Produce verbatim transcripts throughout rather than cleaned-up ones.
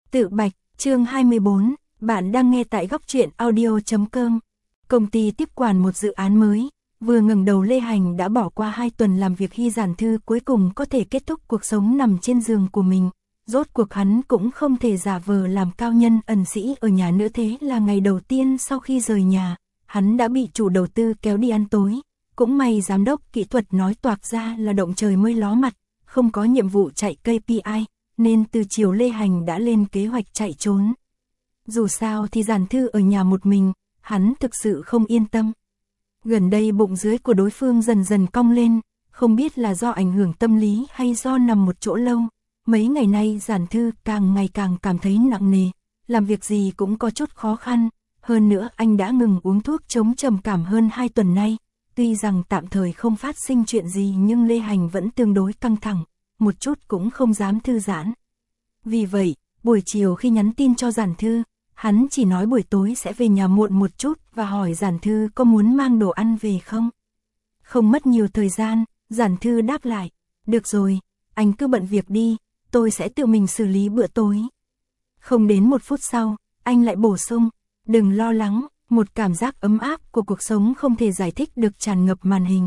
Tự bạch, chương hai mươi bốn, bạn đang nghe tại góc truyện audio chấm com. Công ty tiếp quản một dự án mới, vừa ngẩng đầu Lê Hành đã bỏ qua hai tuần làm việc Hy Giản Thư cuối cùng có thể kết thúc cuộc sống nằm trên giường của mình. Rốt cuộc hắn cũng không thể giả vờ làm cao nhân ẩn sĩ ở nhà nữa, thế là ngày đầu tiên sau khi rời nhà, hắn đã bị chủ đầu tư kéo đi ăn tối. Cũng may giám đốc kỹ thuật nói toạc ra là động trời mới ló mặt, không có nhiệm vụ chạy ca pê i, nên từ chiều Lê Hành đã lên kế hoạch chạy trốn. Dù sao thì Giản Thư ở nhà một mình, hắn thực sự không yên tâm. Gần đây bụng dưới của đối phương dần dần cong lên, không biết là do ảnh hưởng tâm lý hay do nằm một chỗ lâu. Mấy ngày nay Giản Thư càng ngày càng cảm thấy nặng nề, làm việc gì cũng có chút khó khăn. Hơn nữa anh đã ngừng uống thuốc chống trầm cảm hơn hai tuần nay. Tuy rằng tạm thời không phát sinh chuyện gì nhưng Lê Hành vẫn tương đối căng thẳng, một chút cũng không dám thư giãn. Vì vậy, buổi chiều khi nhắn tin cho Giản Thư, hắn chỉ nói buổi tối sẽ về nhà muộn một chút và hỏi Giản Thư có muốn mang đồ ăn về không. Không mất nhiều thời gian, Giản Thư đáp lại, được rồi, anh cứ bận việc đi, tôi sẽ tự mình xử lý bữa tối. Không đến một phút sau, anh lại bổ sung, đừng lo lắng, một cảm giác ấm áp của cuộc sống không thể giải thích được tràn ngập màn hình.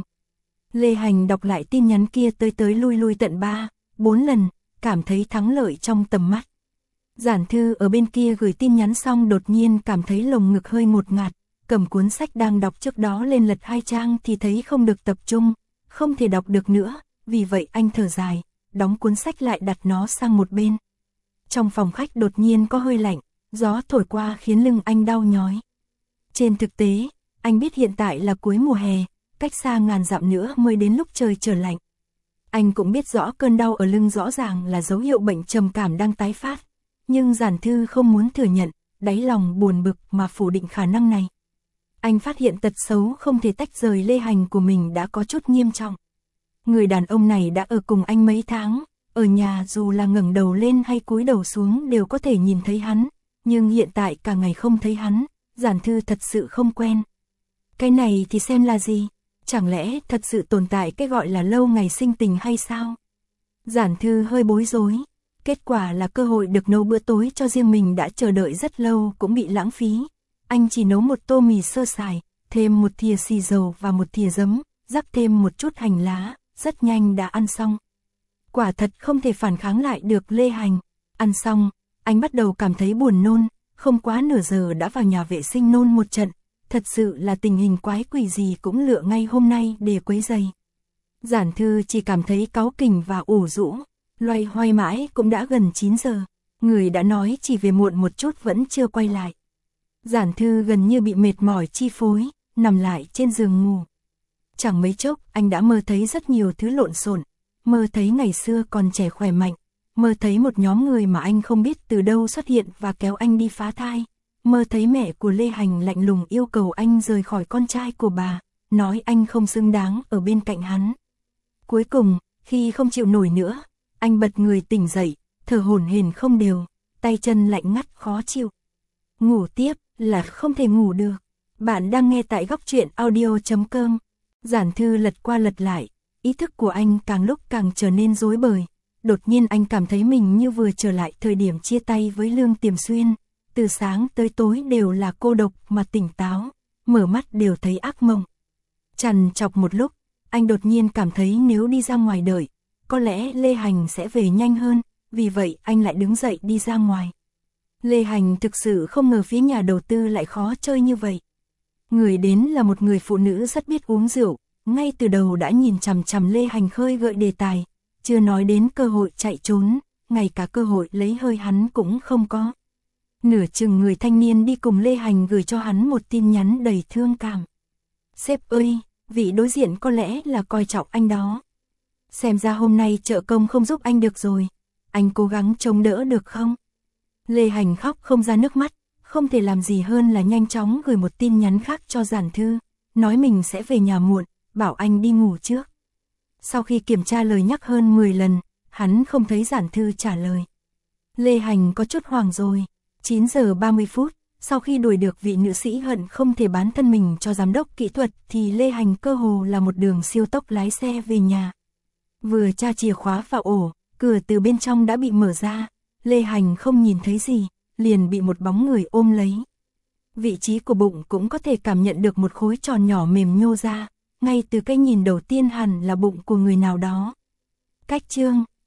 Lê Hành đọc lại tin nhắn kia tới tới lui lui tận ba, bốn lần, cảm thấy thắng lợi trong tầm mắt. Giản Thư ở bên kia gửi tin nhắn xong đột nhiên cảm thấy lồng ngực hơi ngột ngạt, cầm cuốn sách đang đọc trước đó lên lật hai trang thì thấy không được tập trung, không thể đọc được nữa, vì vậy anh thở dài, đóng cuốn sách lại đặt nó sang một bên. Trong phòng khách đột nhiên có hơi lạnh, gió thổi qua khiến lưng anh đau nhói. Trên thực tế, anh biết hiện tại là cuối mùa hè, cách xa ngàn dặm nữa mới đến lúc trời trở lạnh. Anh cũng biết rõ cơn đau ở lưng rõ ràng là dấu hiệu bệnh trầm cảm đang tái phát. Nhưng Giản Thư không muốn thừa nhận, đáy lòng buồn bực mà phủ định khả năng này. Anh phát hiện tật xấu không thể tách rời Lê Hành của mình đã có chút nghiêm trọng. Người đàn ông này đã ở cùng anh mấy tháng, ở nhà dù là ngẩng đầu lên hay cúi đầu xuống đều có thể nhìn thấy hắn, nhưng hiện tại cả ngày không thấy hắn, Giản Thư thật sự không quen. Cái này thì xem là gì? Chẳng lẽ thật sự tồn tại cái gọi là lâu ngày sinh tình hay sao? Giản Thư hơi bối rối. Kết quả là cơ hội được nấu bữa tối cho riêng mình đã chờ đợi rất lâu cũng bị lãng phí. Anh chỉ nấu một tô mì sơ sài, thêm một thìa xì dầu và một thìa giấm, rắc thêm một chút hành lá, rất nhanh đã ăn xong. Quả thật không thể phản kháng lại được Lê Hành. Ăn xong, anh bắt đầu cảm thấy buồn nôn, không quá nửa giờ đã vào nhà vệ sinh nôn một trận. Thật sự là tình hình quái quỷ gì cũng lựa ngay hôm nay để quấy rầy. Giản Thư chỉ cảm thấy cáu kỉnh và ủ rũ. Loay hoay mãi cũng đã gần chín giờ, người đã nói chỉ về muộn một chút vẫn chưa quay lại. Giản Thư gần như bị mệt mỏi chi phối, nằm lại trên giường ngủ. Chẳng mấy chốc anh đã mơ thấy rất nhiều thứ lộn xộn, mơ thấy ngày xưa còn trẻ khỏe mạnh, mơ thấy một nhóm người mà anh không biết từ đâu xuất hiện và kéo anh đi phá thai, mơ thấy mẹ của Lê Hành lạnh lùng yêu cầu anh rời khỏi con trai của bà, nói anh không xứng đáng ở bên cạnh hắn. Cuối cùng, khi không chịu nổi nữa, anh bật người tỉnh dậy, thở hổn hển không đều, tay chân lạnh ngắt khó chịu. Ngủ tiếp là không thể ngủ được. Bạn đang nghe tại góc truyện audio chấm com. Giản Thư lật qua lật lại, ý thức của anh càng lúc càng trở nên rối bời. Đột nhiên anh cảm thấy mình như vừa trở lại thời điểm chia tay với Lương Tiềm Xuyên. Từ sáng tới tối đều là cô độc mà tỉnh táo, mở mắt đều thấy ác mộng. Trằn trọc một lúc, anh đột nhiên cảm thấy nếu đi ra ngoài đợi, có lẽ Lê Hành sẽ về nhanh hơn, vì vậy anh lại đứng dậy đi ra ngoài. Lê Hành thực sự không ngờ phía nhà đầu tư lại khó chơi như vậy. Người đến là một người phụ nữ rất biết uống rượu, ngay từ đầu đã nhìn chằm chằm Lê Hành khơi gợi đề tài, chưa nói đến cơ hội chạy trốn, ngay cả cơ hội lấy hơi hắn cũng không có. Nửa chừng người thanh niên đi cùng Lê Hành gửi cho hắn một tin nhắn đầy thương cảm. Sếp ơi, vị đối diện có lẽ là coi trọng anh đó. Xem ra hôm nay trợ công không giúp anh được rồi, anh cố gắng chống đỡ được không? Lê Hành khóc không ra nước mắt, không thể làm gì hơn là nhanh chóng gửi một tin nhắn khác cho Giản Thư, nói mình sẽ về nhà muộn, bảo anh đi ngủ trước. Sau khi kiểm tra lời nhắc hơn mười lần, hắn không thấy Giản Thư trả lời. Lê Hành có chút hoảng rồi. chín giờ ba mươi phút, sau khi đuổi được vị nữ sĩ hận không thể bán thân mình cho giám đốc kỹ thuật thì Lê Hành cơ hồ là một đường siêu tốc lái xe về nhà. Vừa tra chìa khóa vào ổ, cửa từ bên trong đã bị mở ra. Lê Hành không nhìn thấy gì, liền bị một bóng người ôm lấy. Vị trí của bụng cũng có thể cảm nhận được một khối tròn nhỏ mềm nhô ra, ngay từ cái nhìn đầu tiên hẳn là bụng của người nào đó. Cách Trương